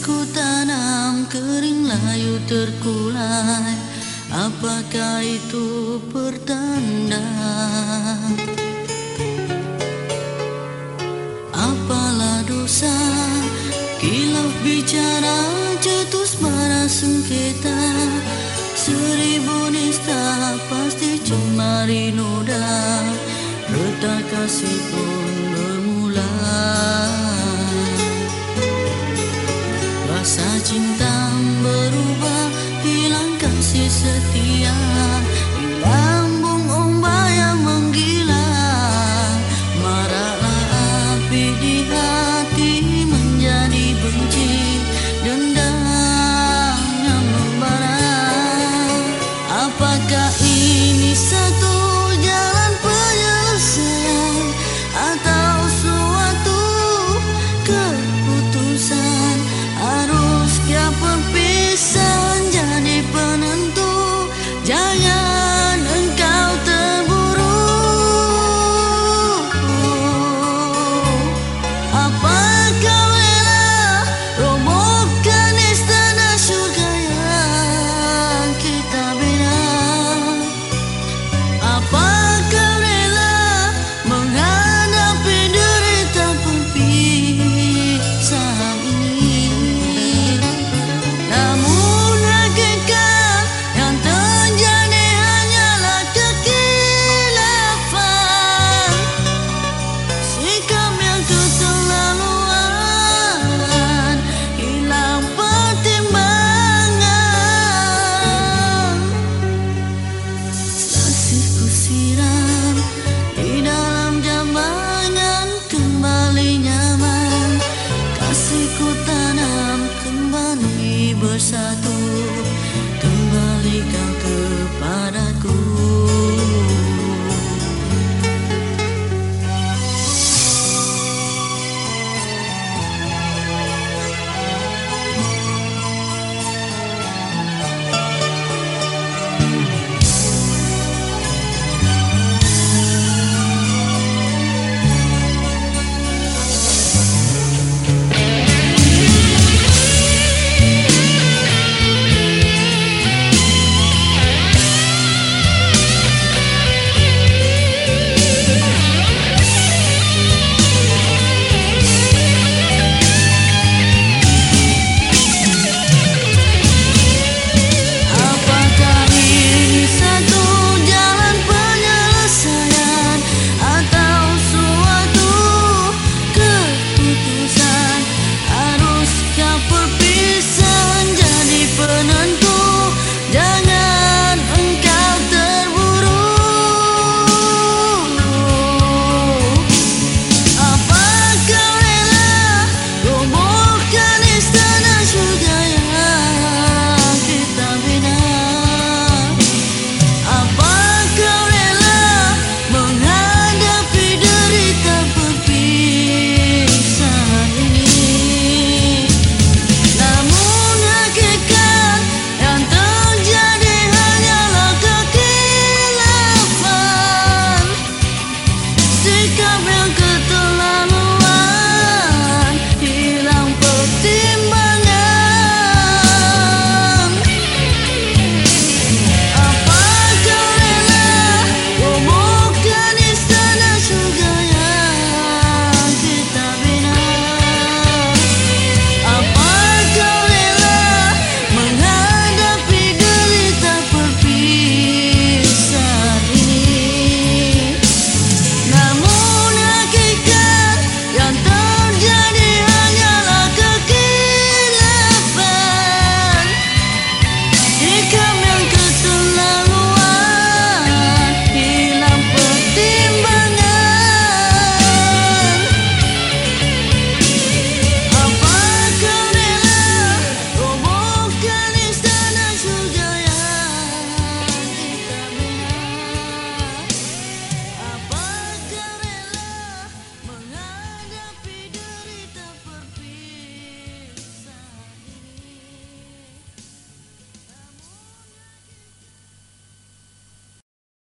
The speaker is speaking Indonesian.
Kasihku tanam kering layu terkulai, apakah itu pertanda? Apalah dosa kilaf bicara cetus marah sengketa, seribu nista pasti cemari noda, retak kasih pun bermula. Rasa cinta berubah, hilang kasih setia, hilang bung ombak yang menggila. Marahlah api di hati menjadi benci, dendam yang membara. Apakah ini satu jalan penyelesaian atau suatu keputusan? Haruskah perpisahan jadi penentu? Jangan engkau terburu. Apakah rela robohkan istana surga yang kita bina? Apakah rela menghadapi derita perpisahan ini? Namun hakikat yang terjadi hanyalah kekilafan, sikap yang keterlaluan, hilang pertimbangan. Kasihku siram di dalam jambangan, kembali nyaman. Kasihku tanam kembali bersatu.